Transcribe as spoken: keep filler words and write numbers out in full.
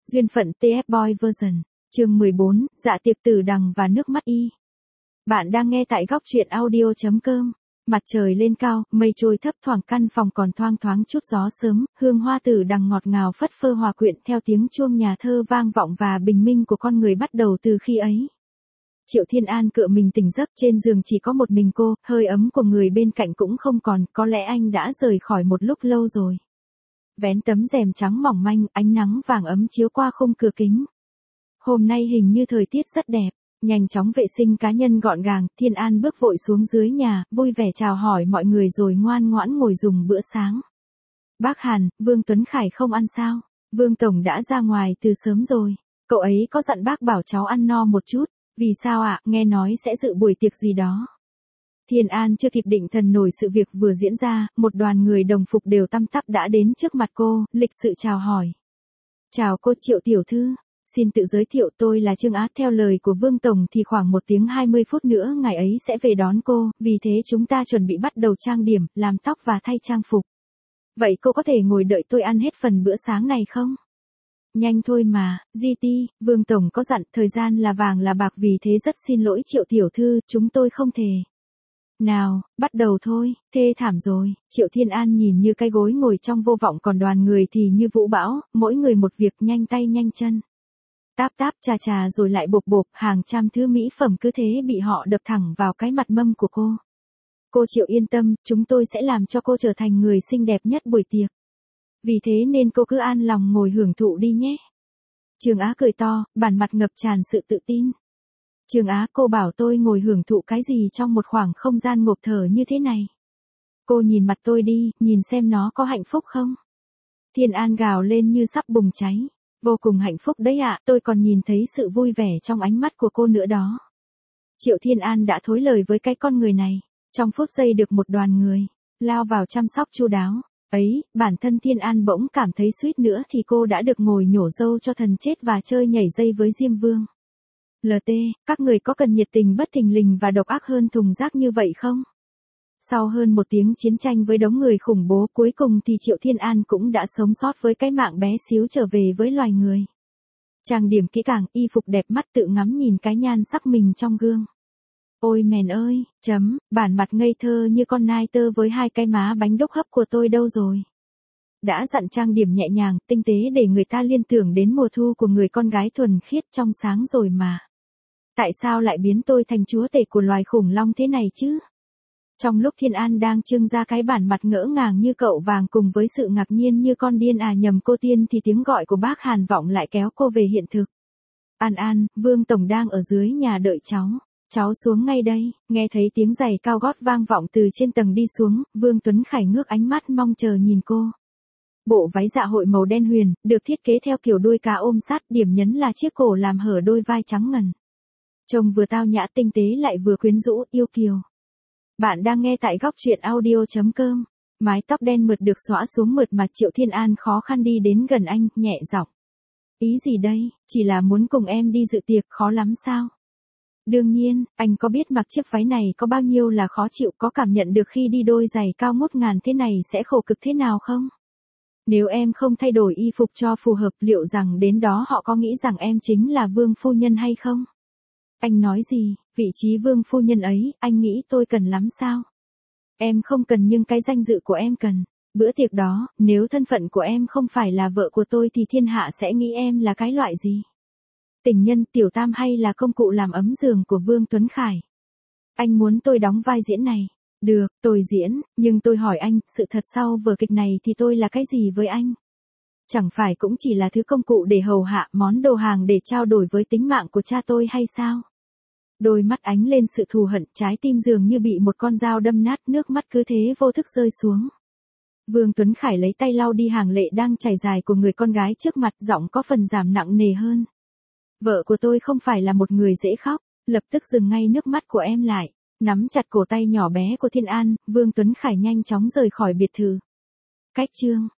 Duyên phận tê ép Boy version. Chương mười bốn, Dạ tiệc tử đằng và nước mắt y. Bạn đang nghe tại góc truyện audio chấm com. Mặt trời lên cao, mây trôi thấp thoảng, căn phòng còn thoang thoáng chút gió sớm, hương hoa tử đằng ngọt ngào phất phơ hòa quyện theo tiếng chuông nhà thơ vang vọng và bình minh của con người bắt đầu từ khi ấy. Triệu Thiên An cựa mình tỉnh giấc, trên giường chỉ có một mình cô, hơi ấm của người bên cạnh cũng không còn, có lẽ anh đã rời khỏi một lúc lâu rồi. Vén tấm rèm trắng mỏng manh, ánh nắng vàng ấm chiếu qua khung cửa kính. Hôm nay hình như thời tiết rất đẹp. Nhanh chóng vệ sinh cá nhân gọn gàng, Thiên An bước vội xuống dưới nhà, vui vẻ chào hỏi mọi người rồi ngoan ngoãn ngồi dùng bữa sáng. Bác Hàn, Vương Tuấn Khải không ăn sao? Vương Tổng đã ra ngoài từ sớm rồi. Cậu ấy có dặn bác bảo cháu ăn no một chút. Vì sao ạ? À? Nghe nói sẽ dự buổi tiệc gì đó. Thiên An chưa kịp định thần nổi sự việc vừa diễn ra, một đoàn người đồng phục đều tăm tắp đã đến trước mặt cô, lịch sự chào hỏi. Chào cô Triệu tiểu thư. Xin tự giới thiệu, tôi là Trương Á. Theo lời của Vương Tổng thì khoảng một tiếng hai mươi phút nữa ngài ấy sẽ về đón cô, vì thế chúng ta chuẩn bị bắt đầu trang điểm, làm tóc và thay trang phục. Vậy cô có thể ngồi đợi tôi ăn hết phần bữa sáng này không? Nhanh thôi mà, giê tê, Vương Tổng có dặn, thời gian là vàng là bạc, vì thế rất xin lỗi Triệu tiểu thư, chúng tôi không thể. Nào, bắt đầu thôi, thê thảm rồi. Triệu Thiên An nhìn như cái gối ngồi trong vô vọng, còn đoàn người thì như vũ bão, mỗi người một việc, nhanh tay nhanh chân. Táp táp chà chà rồi lại bộp bộp, hàng trăm thứ mỹ phẩm cứ thế bị họ đập thẳng vào cái mặt mâm của cô. Cô Triệu yên tâm, chúng tôi sẽ làm cho cô trở thành người xinh đẹp nhất buổi tiệc. Vì thế nên cô cứ an lòng ngồi hưởng thụ đi nhé. Trương Á cười to, bản mặt ngập tràn sự tự tin. Trương Á, cô bảo tôi ngồi hưởng thụ cái gì trong một khoảng không gian ngộp thở như thế này? Cô nhìn mặt tôi đi, nhìn xem nó có hạnh phúc không? Thiên An gào lên như sắp bùng cháy. Vô cùng hạnh phúc đấy ạ, à, tôi còn nhìn thấy sự vui vẻ trong ánh mắt của cô nữa đó. Triệu Thiên An đã thối lời với cái con người này. Trong phút giây được một đoàn người lao vào chăm sóc chu đáo. Ấy, bản thân Thiên An bỗng cảm thấy suýt nữa thì cô đã được ngồi nhổ râu cho thần chết và chơi nhảy dây với Diêm Vương. lờ tê, các người có cần nhiệt tình bất thình lình và độc ác hơn thùng rác như vậy không? Sau hơn một tiếng chiến tranh với đống người khủng bố, cuối cùng thì Triệu Thiên An cũng đã sống sót với cái mạng bé xíu trở về với loài người. Trang điểm kỹ càng, y phục đẹp mắt, tự ngắm nhìn cái nhan sắc mình trong gương. Ôi mèn ơi, chấm, bản mặt ngây thơ như con nai tơ với hai cái má bánh đúc hấp của tôi đâu rồi? Đã dặn trang điểm nhẹ nhàng, tinh tế để người ta liên tưởng đến mùa thu của người con gái thuần khiết trong sáng rồi mà. Tại sao lại biến tôi thành chúa tể của loài khủng long thế này chứ? Trong lúc Thiên An đang trưng ra cái bản mặt ngỡ ngàng như cậu vàng cùng với sự ngạc nhiên như con điên à nhầm cô tiên, thì tiếng gọi của bác Hàn vọng lại kéo cô về hiện thực. An An, Vương Tổng đang ở dưới nhà đợi cháu. Cháu xuống ngay đây. Nghe thấy tiếng giày cao gót vang vọng từ trên tầng đi xuống, Vương Tuấn Khải ngước ánh mắt mong chờ nhìn cô. Bộ váy dạ hội màu đen huyền, được thiết kế theo kiểu đuôi cá ôm sát, điểm nhấn là chiếc cổ làm hở đôi vai trắng ngần. Trông vừa tao nhã tinh tế lại vừa quyến rũ, yêu kiều. Bạn đang nghe tại góc truyện audio chấm com. Mái tóc đen mượt được xõa xuống mượt mà, Triệu Thiên An khó khăn đi đến gần anh, nhẹ giọng. Ý gì đây, chỉ là muốn cùng em đi dự tiệc, khó lắm sao? Đương nhiên, anh có biết mặc chiếc váy này có bao nhiêu là khó chịu, có cảm nhận được khi đi đôi giày cao ngút ngàn thế này sẽ khổ cực thế nào không? Nếu em không thay đổi y phục cho phù hợp, liệu rằng đến đó họ có nghĩ rằng em chính là Vương phu nhân hay không? Anh nói gì, vị trí Vương phu nhân ấy, anh nghĩ tôi cần lắm sao? Em không cần nhưng cái danh dự của em cần. Bữa tiệc đó, nếu thân phận của em không phải là vợ của tôi thì thiên hạ sẽ nghĩ em là cái loại gì? Tình nhân, tiểu tam hay là công cụ làm ấm giường của Vương Tuấn Khải? Anh muốn tôi đóng vai diễn này. Được, tôi diễn, nhưng tôi hỏi anh, sự thật sau vở kịch này thì tôi là cái gì với anh? Chẳng phải cũng chỉ là thứ công cụ để hầu hạ, món đồ hàng để trao đổi với tính mạng của cha tôi hay sao? Đôi mắt ánh lên sự thù hận, trái tim dường như bị một con dao đâm nát, nước mắt cứ thế vô thức rơi xuống. Vương Tuấn Khải lấy tay lau đi hàng lệ đang chảy dài của người con gái trước mặt, giọng có phần giảm nặng nề hơn. Vợ của tôi không phải là một người dễ khóc, lập tức dừng ngay nước mắt của em lại. Nắm chặt cổ tay nhỏ bé của Thiên An, Vương Tuấn Khải nhanh chóng rời khỏi biệt thự. Cách chương